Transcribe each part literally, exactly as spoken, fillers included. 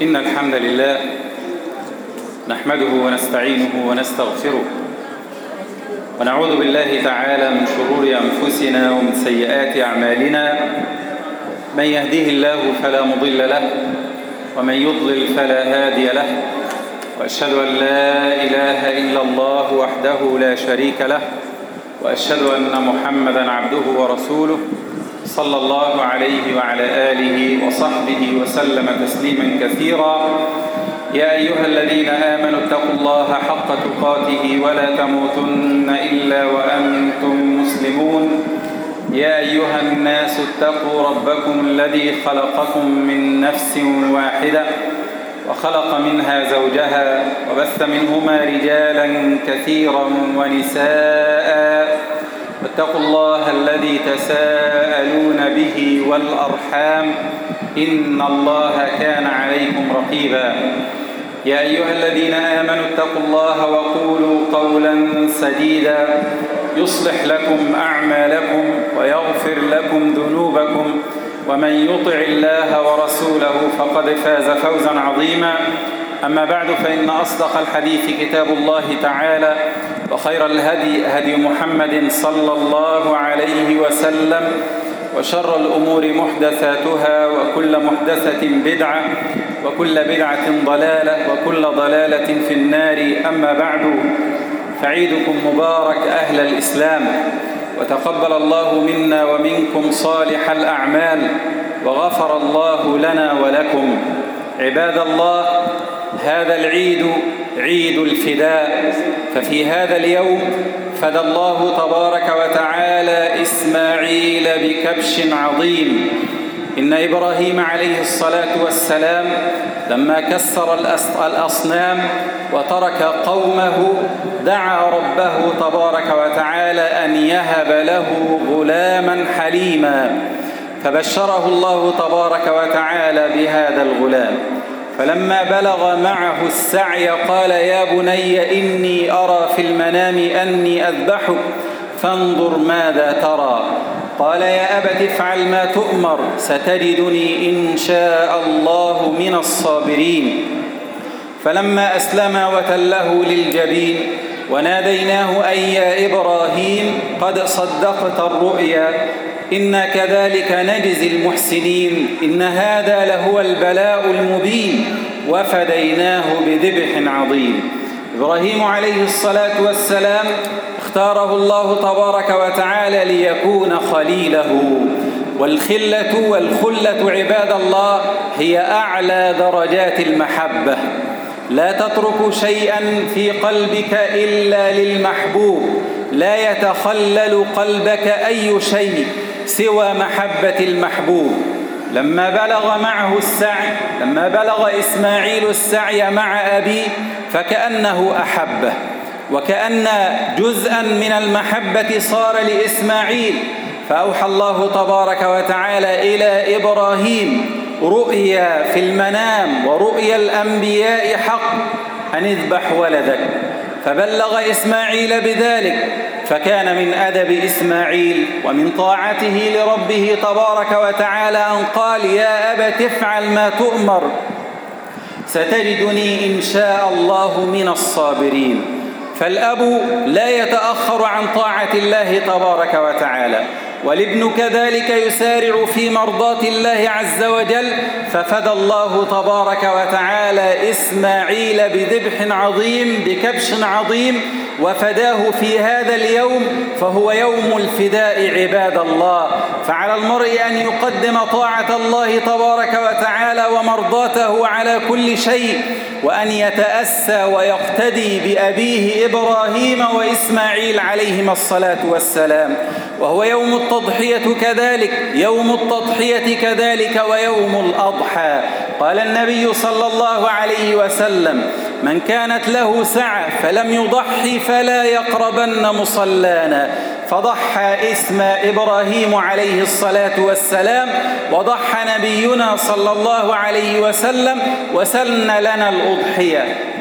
إن الحمد لله نحمده ونستعينه ونستغفره ونعوذ بالله تعالى من شرور أنفسنا ومن سيئات أعمالنا. من يهديه الله فلا مضل له ومن يضلل فلا هادي له، وأشهد أن لا إله إلا الله وحده لا شريك له، وأشهد أن محمدًا عبده ورسوله صلى الله عليه وعلى آله وصحبه وسلم تسليما كثيرا. يا أيها الذين آمنوا اتقوا الله حق تقاته ولا تموتن إلا وأنتم مسلمون. يا أيها الناس اتقوا ربكم الذي خلقكم من نفس واحدة وخلق منها زوجها وبث منهما رجالا كثيرا ونساء، واتقوا الله الذي تساءلون به والأرحام إن الله كان عليكم رقيبا. يا أيها الذين آمنوا اتقوا الله وقولوا قولا سديدا يصلح لكم أعمالكم ويغفر لكم ذنوبكم، ومن يطع الله ورسوله فقد فاز فوزا عظيما. أما بعد، فإن أصدق الحديث كتاب الله تعالى، وخير الهدي هدي محمد صلى الله عليه وسلم، وشر الأمور محدثاتها، وكل محدثة بدعة، وكل بدعة ضلالة، وكل ضلالة في النار. أما بعد، فعيدكم مبارك أهل الإسلام، وتقبل الله منا ومنكم صالح الأعمال، وغفر الله لنا ولكم. عباد الله، هذا العيد عيد الفداء، ففي هذا اليوم فدى الله تبارك وتعالى إسماعيل بكبش عظيم. إن إبراهيم عليه الصلاة والسلام لما كسر الأصنام وترك قومه دعا ربه تبارك وتعالى أن يهب له غلاما حليما، فبشره الله تبارك وتعالى بهذا الغلام. فلما بلغ معه السعي قال: يا بني إني أرى في المنام أني أذبحك فانظر ماذا ترى. قال: يا أبت افعل ما تؤمر ستجدني إن شاء الله من الصابرين. فلما أسلم وتله للجبين وناديناه أي يا إبراهيم قد صدقت الرؤيا إنا كذلك نجزي المحسنين إن هذا لهو البلاء المبين وفديناه بذبح عظيم. إبراهيم عليه الصلاة والسلام اختاره الله تبارك وتعالى ليكون خليله، والخلة والخلة عباد الله هي أعلى درجات المحبة. لا تترك شيئا في قلبك إلا للمحبوب، لا يتخلل قلبك أي شيء سوى محبة المحبوب. لما بلغ معه السعي لما بلغ إسماعيل السعي مع أبيه فكأنه أحبه، وكأن جزءا من المحبة صار لإسماعيل. فأوحى الله تبارك وتعالى إلى إبراهيم رؤيا في المنام، ورؤيا الأنبياء حق، أن اذبح ولدك. فبلغ إسماعيل بذلك، فكان من أدب إسماعيل ومن طاعته لربه تبارك وتعالى أن قال: يا أبت افعل ما تؤمر ستجدني إن شاء الله من الصابرين. فالأب لا يتأخر عن طاعة الله تبارك وتعالى، والابن كذلك يسارع في مرضاة الله عز وجل. ففدى الله تبارك وتعالى إسماعيل بذبح عظيم، بكبش عظيم، وفداه في هذا اليوم، فهو يوم الفداء عباد الله. فعلى المرء أن يقدم طاعة الله تبارك وتعالى ومرضاته على كل شيء، وأن يتأسى ويقتدي بأبيه إبراهيم وإسماعيل عليهما الصلاة والسلام. وهو يوم التضحية كذلك، يوم التضحية كذلك ويوم الأضحى. قال النبي صلى الله عليه وسلم: من كانت له سعة فلم يضحي فلا يقربن مصلانا. فضحى اسم إبراهيم عليه الصلاة والسلام، وضحى نبينا صلى الله عليه وسلم، وسن لنا الأضحية.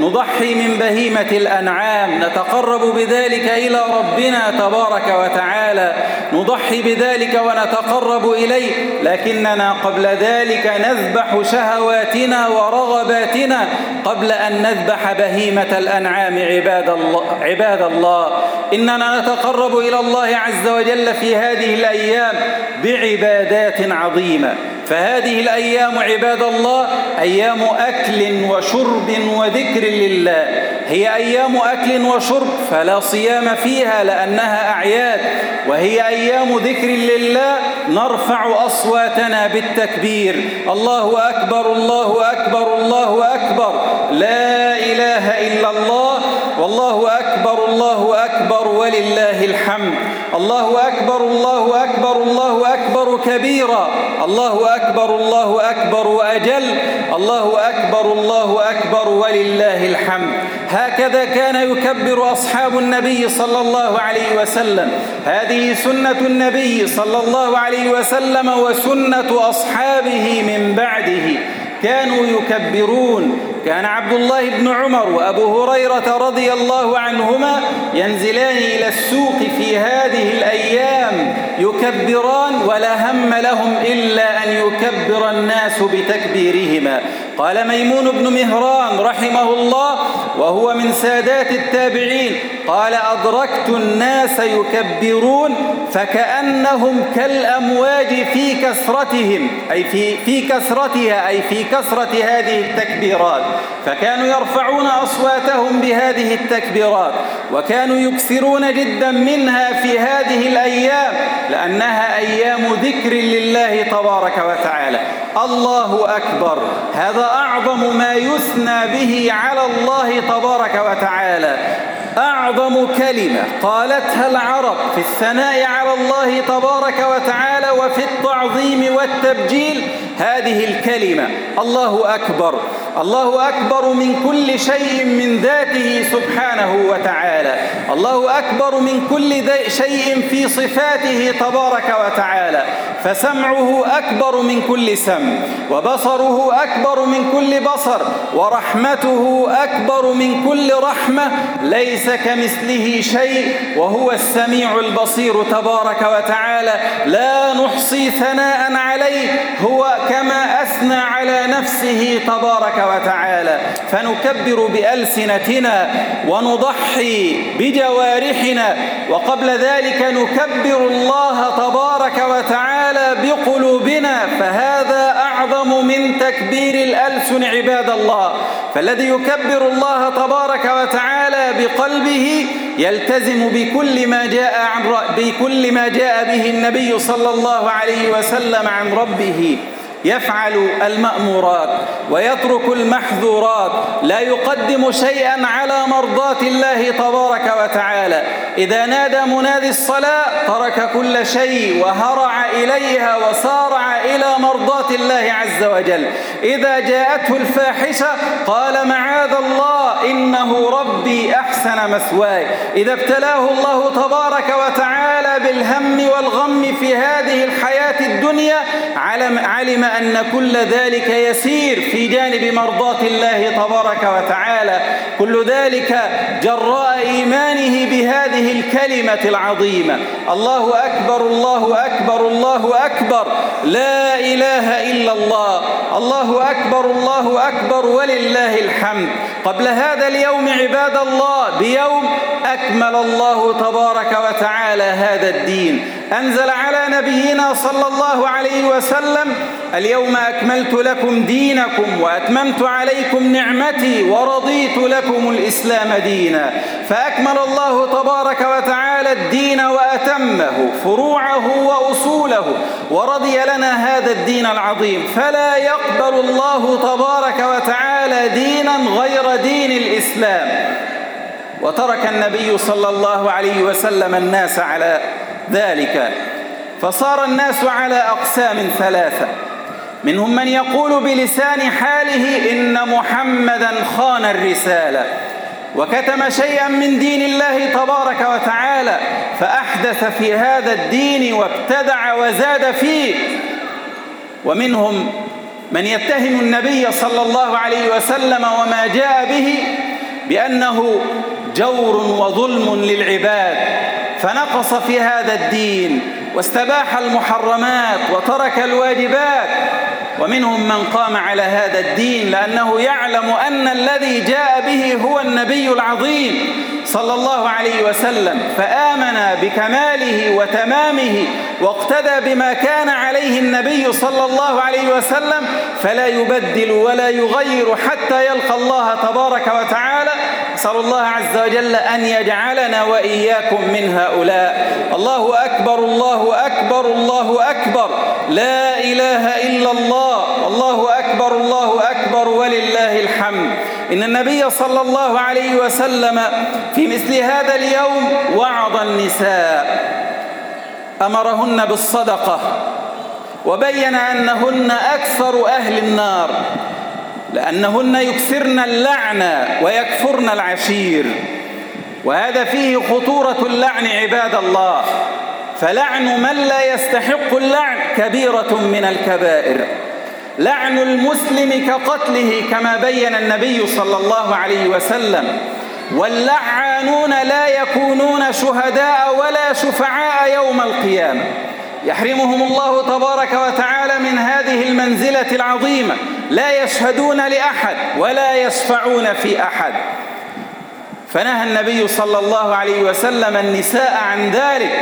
نضحي من بهيمة الأنعام نتقرب بذلك إلى ربنا تبارك وتعالى، نضحي بذلك ونتقرب إليه، لكننا قبل ذلك نذبح شهواتنا ورغباتنا قبل أن نذبح بهيمة الأنعام. عباد الله, عباد الله إننا نتقرب إلى الله عز وجل في هذه الأيام بعبادات عظيمة، فهذه الأيام عباد الله أيام أكل وشرب وذكر لله، هي أيام أكل وشرب فلا صيام فيها لأنها أعياد، وهي أيام ذكر لله نرفع أصواتنا بالتكبير: الله أكبر الله أكبر الله أكبر، لا إله إلا الله، والله أكبر الله أكبر ولله الحمد، الله أكبر الله أكبر الله أكبر كبيرا، الله أكبر الله أكبر وأجل، الله أكبر الله أكبر ولله الحمد. هكذا كان يكبر أصحاب النبي صلى الله عليه وسلم، هذه سنة النبي صلى الله عليه وسلم وسنة أصحابه من بعده، كانوا يكبرون. كان عبد الله بن عمر وأبو هريرة رضي الله عنهما ينزلان إلى السوق في هذه الأيام يكبران ولا هم لهم إلا أن يكبر الناس بتكبيرهما. قال ميمون بن مهران رحمه الله وهو من سادات التابعين، قال: أدركت الناس يكبرون فكأنهم كالأمواج في كثرتهم، أي في, في كثرتها أي في كثرة هذه التكبيرات، فكانوا يرفعون أصواتهم بهذه التكبيرات، وكانوا يكثرون جدا منها في هذه الأيام لأنها أيام ذكر لله تبارك وتعالى. الله أكبر، هذا أعظم ما يثنى به على الله تبارك وتعالى، أعظم كلمة قالتها العرب في الثناء على الله تبارك وتعالى وفي التعظيم والتبجيل هذه الكلمة: الله أكبر. الله أكبر من كل شيء من ذاته سبحانه وتعالى، الله أكبر من كل شيء في صفاته تبارك وتعالى، فسمعه أكبر من كل سمع، وبصره أكبر من كل بصر، ورحمته أكبر من كل رحمة، ليس كمثله شيء وهو السميع البصير تبارك وتعالى، لا نحصي ثناء عليه، هو كما أثنى على نفسه تبارك وتعالى. فنكبر بألسنتنا ونضحي بجوارحنا، وقبل ذلك نكبر الله تبارك وتعالى بقلوبنا، فهذا أعظم من تكبير الألسن عباد الله. فالذي يكبر الله تبارك وتعالى بقلبه يلتزم بكل ما جاء عن بكل ما جاء به النبي صلى الله عليه وسلم عن ربه، يفعل المأمورات ويترك المحظورات، لا يقدم شيئا على مرضاة الله تبارك وتعالى. إذا نادى منادي الصلاة ترك كل شيء وهرع إليها وسارع إلى مرضاة الله عز وجل. إذا جاءته الفاحشة قال: معاذ الله إنه ربي أحسن مثواي. إذا ابتلاه الله تبارك وتعالى بالهم والغم في هذه الحياة الدنيا علم, علم أن كل ذلك يسير في جانب مرضاة الله تبارك وتعالى، كل ذلك جراء إيمانه بهذه الكلمة العظيمة: الله أكبر الله أكبر الله أكبر، لا إله إلا الله، الله أكبر الله أكبر ولله الحمد. قبل هذا اليوم عباد الله بيوم أكمل الله تبارك وتعالى هذا الدين، أنزل على نبينا صلى الله عليه وسلم: اليوم أكملت لكم دينكم وأتممت عليكم نعمتي ورضيت لكم الإسلام دينا. فأكمل الله تبارك وتعالى الدين وأتمه فروعه وأصوله، ورضي لنا هذا الدين العظيم، فلا يقبل الله تبارك وتعالى دينا غير دين الإسلام. وترك النبي صلى الله عليه وسلم الناس على ذلك، فصار الناس على أقسام ثلاثة: منهم من يقول بلسان حاله إن محمدا خان الرسالة وكتم شيئا من دين الله تبارك وتعالى فأحدث في هذا الدين وابتدع وزاد فيه. ومنهم من يتهم النبي صلى الله عليه وسلم وما جاء به بأنه جور وظلم للعباد، فنقص في هذا الدين واستباح المحرمات وترك الواجبات. ومنهم من قام على هذا الدين لأنه يعلم أن الذي جاء به هو النبي العظيم صلى الله عليه وسلم، فآمن بكماله وتمامه واقتدى بما كان عليه النبي صلى الله عليه وسلم، فلا يبدل ولا يغير حتى يلقى الله تبارك وتعالى. أسأل الله عز وجل أن يجعلنا وإياكم من هؤلاء. الله أكبر الله أكبر الله أكبر، لا إله إلا الله، الله أكبر الله أكبر ولله الحمد. إن النبي صلى الله عليه وسلم في مثل هذا اليوم وعظ النساء، أمرهن بالصدقة، وبين أنهن أكثر أهل النار لأنهن يكثرن اللعنة ويكفرن العشير، وهذا فيه خطورة اللعن عباد الله، فلعن من لا يستحق اللعن كبيرة من الكبائر. لعن المسلم كقتله كما بين النبي صلى الله عليه وسلم، واللعانون لا يكونون شهداء ولا شفعاء يوم القيامة، يحرمهم الله تبارك وتعالى من هذه المنزلة العظيمة، لا يشهدون لأحد ولا يشفعون في أحد. فنهى النبي صلى الله عليه وسلم النساء عن ذلك،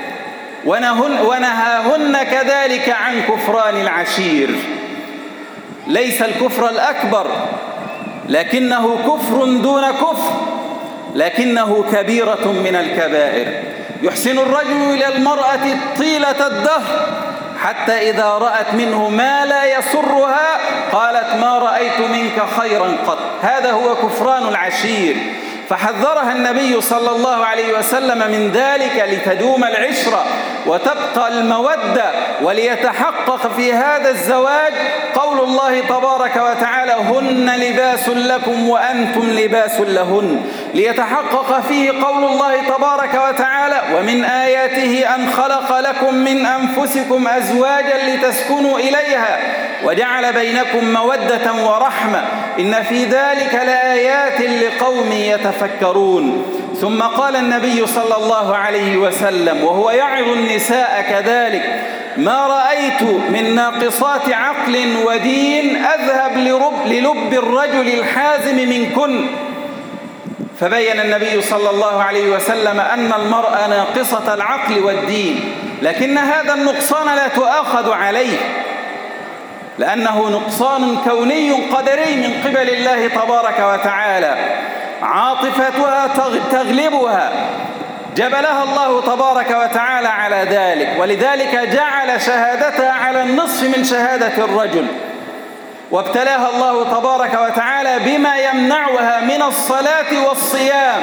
ونهاهن كذلك عن كفران العشير. ليس الكفر الأكبر، لكنه كفر دون كفر، لكنه كبيرة من الكبائر. يحسن الرجل إلى المرأة طيلة الدهر حتى إذا رأت منه ما لا يسرها قالت ما رأيت منك خيرا قط. هذا هو كفران العشير، فحذرها النبي صلى الله عليه وسلم من ذلك لتدوم العشرة وتبقى المودة، وليتحقق في هذا الزواج قول الله تبارك وتعالى هن لباس لكم وأنتم لباس لهن، ليتحقق فيه قول الله تبارك وتعالى ومن آياته أن خلق لكم من أنفسكم أزواجا لتسكنوا إليها وجعل بينكم مودة ورحمة إن في ذلك لآيات لقوم يتفكرون. ثم قال النبي صلى الله عليه وسلم وهو يعظ النساء كذلك ما رأيت من ناقصات عقل ودين أذهب للب الرجل الحازم منكن. فبين النبي صلى الله عليه وسلم أن المرأة ناقصة العقل والدين، لكن هذا النقصان لا تؤاخذ عليه، لأنه نقصان كوني قدري من قبل الله تبارك وتعالى، عاطفتها تغلبها، جبلها الله تبارك وتعالى على ذلك، ولذلك جعل شهادتها على النصف من شهادة الرجل، وابتلاها الله تبارك وتعالى بما يمنعها من الصلاة والصيام.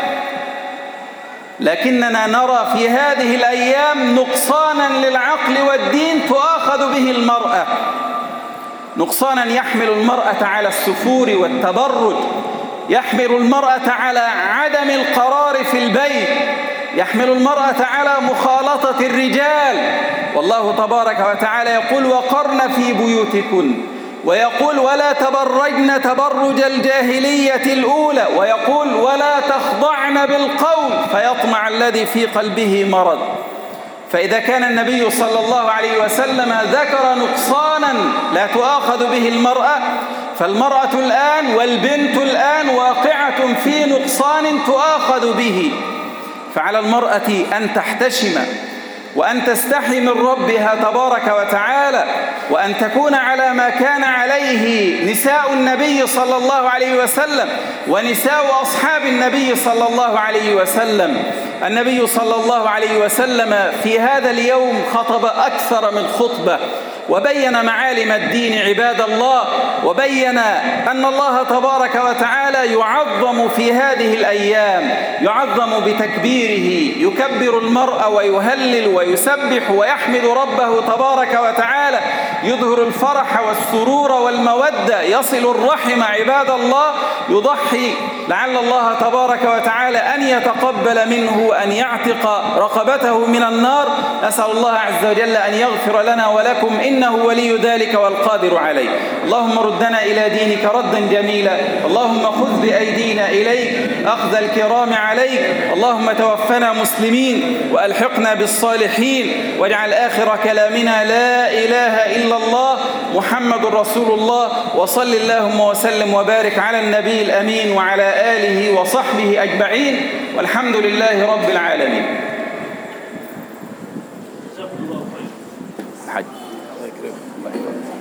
لكننا نرى في هذه الأيام نقصانا للعقل والدين تؤاخذ به المرأة، نقصانا يحمل المرأة على السفور والتبرج، يحمل المرأة على عدم القرار في البيت، يحمل المرأة على مخالطة الرجال. والله تبارك وتعالى يقول وقرن في بيوتكن، ويقول ولا تبرجن تبرج الجاهلية الأولى، ويقول ولا تخضعن بالقول فيطمع الذي في قلبه مرض. فإذا كان النبي صلى الله عليه وسلم ذكر نقصانا لا تؤاخذ به المرأة، فالمرأة الآن والبنت الآن واقعة في نقصان تؤاخذ به. فعلى المرأة أن تحتشم وأن تستحي من ربها تبارك وتعالى، وأن تكون على ما كان عليه نساء النبي صلى الله عليه وسلم ونساء أصحاب النبي صلى الله عليه وسلم. النبي صلى الله عليه وسلم في هذا اليوم خطب أكثر من خطبة، وبين معالم الدين عباد الله، وبين أن الله تبارك وتعالى يعظم في هذه الأيام، يعظم بتكبيره، يكبر المرء ويهلل ويسبح ويحمد ربه تبارك وتعالى، يظهر الفرح والسرور والمودة، يصل الرحم عباد الله، يضحي لعل الله تبارك وتعالى أن يتقبل منه أن يعتق رقبته من النار. نسأل الله عز وجل أن يغفر لنا ولكم إنه ولي ذلك والقادر عليه. اللهم ردنا إلى دينك ردا جميلا. اللهم خذ بأيدينا إليك أخذ الكرام عليك. اللهم توفنا مسلمين وألحقنا بالصالحين، واجعل آخر كلامنا لا إله إلا الله محمد رسول الله. وصل اللهم وسلم وبارك على النبي الأمين وعلى آله وصحبه أجمعين، والحمد لله رب العالمين. حج.